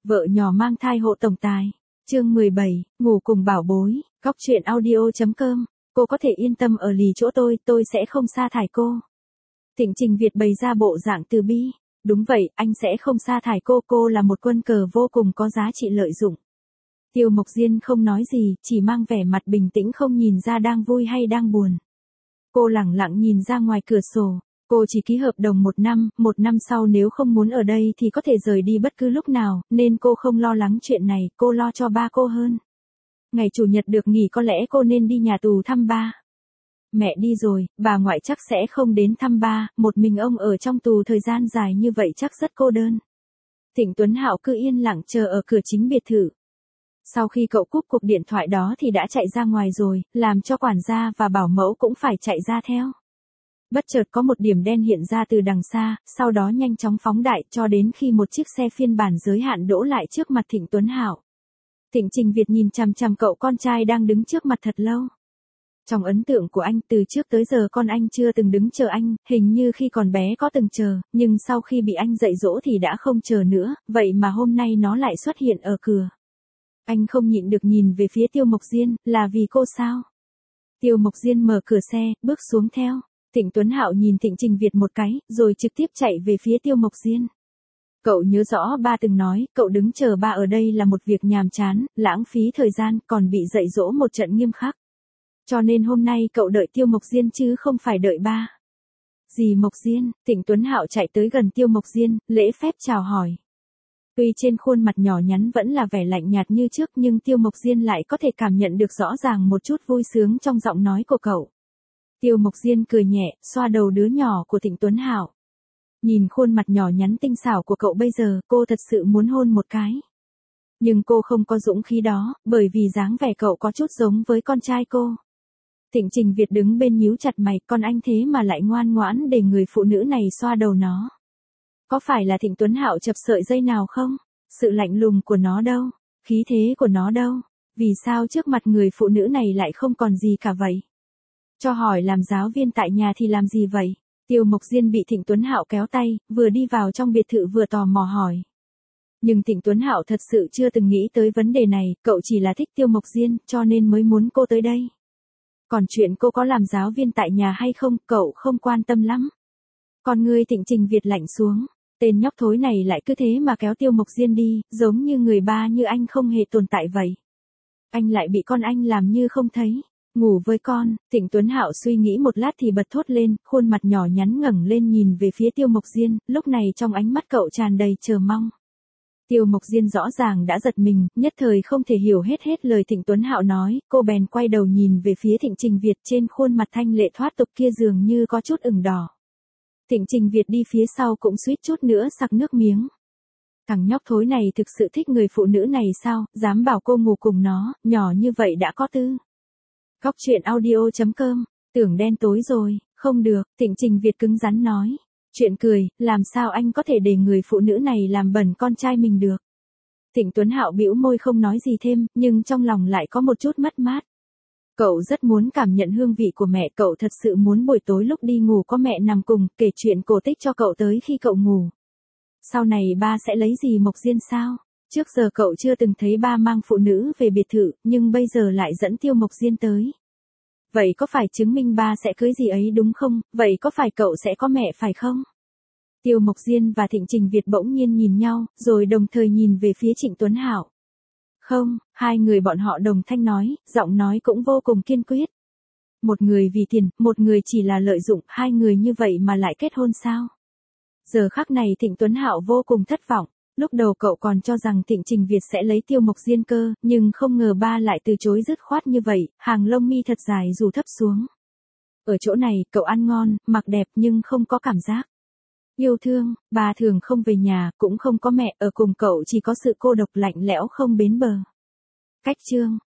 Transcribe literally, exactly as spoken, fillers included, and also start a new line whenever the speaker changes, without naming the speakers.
Vợ nhỏ mang thai hộ tổng tài. Chương mười bảy, ngủ cùng bảo bối. Góc truyện audio.com. Cô có thể yên tâm ở lì chỗ tôi, tôi sẽ không sa thải cô. Thịnh Trình Việt bày ra bộ dạng từ bi. Đúng vậy, anh sẽ không sa thải cô, cô là một quân cờ vô cùng có giá trị lợi dụng. Tiêu Mộc Diên không nói gì, chỉ mang vẻ mặt bình tĩnh không nhìn ra đang vui hay đang buồn. Cô lẳng lặng nhìn ra ngoài cửa sổ. Cô chỉ ký hợp đồng một năm, một năm sau nếu không muốn ở đây thì có thể rời đi bất cứ lúc nào, nên cô không lo lắng chuyện này, cô lo cho ba cô hơn. Ngày chủ nhật được nghỉ có lẽ cô nên đi nhà tù thăm ba. Mẹ đi rồi, bà ngoại chắc sẽ không đến thăm ba, một mình ông ở trong tù thời gian dài như vậy chắc rất cô đơn. Thịnh Tuấn Hạo cứ yên lặng chờ ở cửa chính biệt thự. Sau khi cậu cúp cuộc điện thoại đó thì đã chạy ra ngoài rồi, làm cho quản gia và bảo mẫu cũng phải chạy ra theo. Bất chợt có một điểm đen hiện ra từ đằng xa, sau đó nhanh chóng phóng đại cho đến khi một chiếc xe phiên bản giới hạn đỗ lại trước mặt Thịnh Tuấn Hạo. Thịnh Trình Việt nhìn chằm chằm cậu con trai đang đứng trước mặt thật lâu. Trong ấn tượng của anh từ trước tới giờ con anh chưa từng đứng chờ anh, hình như khi còn bé có từng chờ, nhưng sau khi bị anh dạy dỗ thì đã không chờ nữa, vậy mà hôm nay nó lại xuất hiện ở cửa. Anh không nhịn được nhìn về phía Tiêu Mộc Diên, là vì cô sao? Tiêu Mộc Diên mở cửa xe, bước xuống theo. Thịnh Tuấn Hạo nhìn Thịnh Trình Việt một cái, rồi trực tiếp chạy về phía Tiêu Mộc Diên. Cậu nhớ rõ ba từng nói, cậu đứng chờ ba ở đây là một việc nhàm chán, lãng phí thời gian, còn bị dạy dỗ một trận nghiêm khắc. Cho nên hôm nay cậu đợi Tiêu Mộc Diên chứ không phải đợi ba. Dì Mộc Diên, Thịnh Tuấn Hạo chạy tới gần Tiêu Mộc Diên, lễ phép chào hỏi. Tuy trên khuôn mặt nhỏ nhắn vẫn là vẻ lạnh nhạt như trước nhưng Tiêu Mộc Diên lại có thể cảm nhận được rõ ràng một chút vui sướng trong giọng nói của cậu. Tiêu Mộc Diên cười nhẹ, xoa đầu đứa nhỏ của Thịnh Tuấn Hạo. Nhìn khuôn mặt nhỏ nhắn tinh xảo của cậu bây giờ, cô thật sự muốn hôn một cái. Nhưng cô không có dũng khí đó, bởi vì dáng vẻ cậu có chút giống với con trai cô. Thịnh Trình Việt đứng bên nhíu chặt mày, con anh thế mà lại ngoan ngoãn để người phụ nữ này xoa đầu nó. Có phải là Thịnh Tuấn Hạo chập sợi dây nào không? Sự lạnh lùng của nó đâu? Khí thế của nó đâu? Vì sao trước mặt người phụ nữ này lại không còn gì cả vậy? Cho hỏi làm giáo viên tại nhà thì làm gì vậy? Tiêu Mộc Diên bị Thịnh Tuấn Hạo kéo tay, vừa đi vào trong biệt thự vừa tò mò hỏi. Nhưng Thịnh Tuấn Hạo thật sự chưa từng nghĩ tới vấn đề này, cậu chỉ là thích Tiêu Mộc Diên, cho nên mới muốn cô tới đây. Còn chuyện cô có làm giáo viên tại nhà hay không, cậu không quan tâm lắm. Còn người Thịnh Trình Việt lạnh xuống, tên nhóc thối này lại cứ thế mà kéo Tiêu Mộc Diên đi, giống như người ba như anh không hề tồn tại vậy. Anh lại bị con anh làm như không thấy. Ngủ với con, Thịnh Tuấn Hạo suy nghĩ một lát thì bật thốt lên, khuôn mặt nhỏ nhắn ngẩng lên nhìn về phía Tiêu Mộc Diên, lúc này trong ánh mắt cậu tràn đầy chờ mong. Tiêu Mộc Diên rõ ràng đã giật mình, nhất thời không thể hiểu hết hết lời Thịnh Tuấn Hạo nói, cô bèn quay đầu nhìn về phía Thịnh Trình Việt, trên khuôn mặt thanh lệ thoát tục kia dường như có chút ửng đỏ. Thịnh Trình Việt đi phía sau cũng suýt chút nữa sặc nước miếng. Thằng nhóc thối này thực sự thích người phụ nữ này sao, dám bảo cô ngủ cùng nó, nhỏ như vậy đã có tư. Góc truyện audio.com, tưởng đen tối rồi, không được, Thịnh Trình Việt cứng rắn nói. Chuyện cười, làm sao anh có thể để người phụ nữ này làm bẩn con trai mình được. Thịnh Tuấn Hạo bĩu môi không nói gì thêm, nhưng trong lòng lại có một chút mất mát. Cậu rất muốn cảm nhận hương vị của mẹ, cậu thật sự muốn buổi tối lúc đi ngủ có mẹ nằm cùng, kể chuyện cổ tích cho cậu tới khi cậu ngủ. Sau này ba sẽ lấy gì Mộc Diên sao? Trước giờ cậu chưa từng thấy ba mang phụ nữ về biệt thự, nhưng bây giờ lại dẫn Tiêu Mộc Diên tới. Vậy có phải chứng minh ba sẽ cưới gì ấy đúng không? Vậy có phải cậu sẽ có mẹ phải không? Tiêu Mộc Diên và Thịnh Trình Việt bỗng nhiên nhìn nhau, rồi đồng thời nhìn về phía Trịnh Tuấn Hạo. Không, hai người bọn họ đồng thanh nói, giọng nói cũng vô cùng kiên quyết. Một người vì tiền, một người chỉ là lợi dụng, hai người như vậy mà lại kết hôn sao? Giờ khắc này Thịnh Tuấn Hạo vô cùng thất vọng. Lúc đầu cậu còn cho rằng Thịnh Trình Việt sẽ lấy Tiêu Mộc Diên cơ, nhưng không ngờ ba lại từ chối dứt khoát như vậy, hàng lông mi thật dài dù thấp xuống. Ở chỗ này, cậu ăn ngon, mặc đẹp nhưng không có cảm giác yêu thương, ba thường không về nhà, cũng không có mẹ, ở cùng cậu chỉ có sự cô độc lạnh lẽo không bến bờ. Cách chương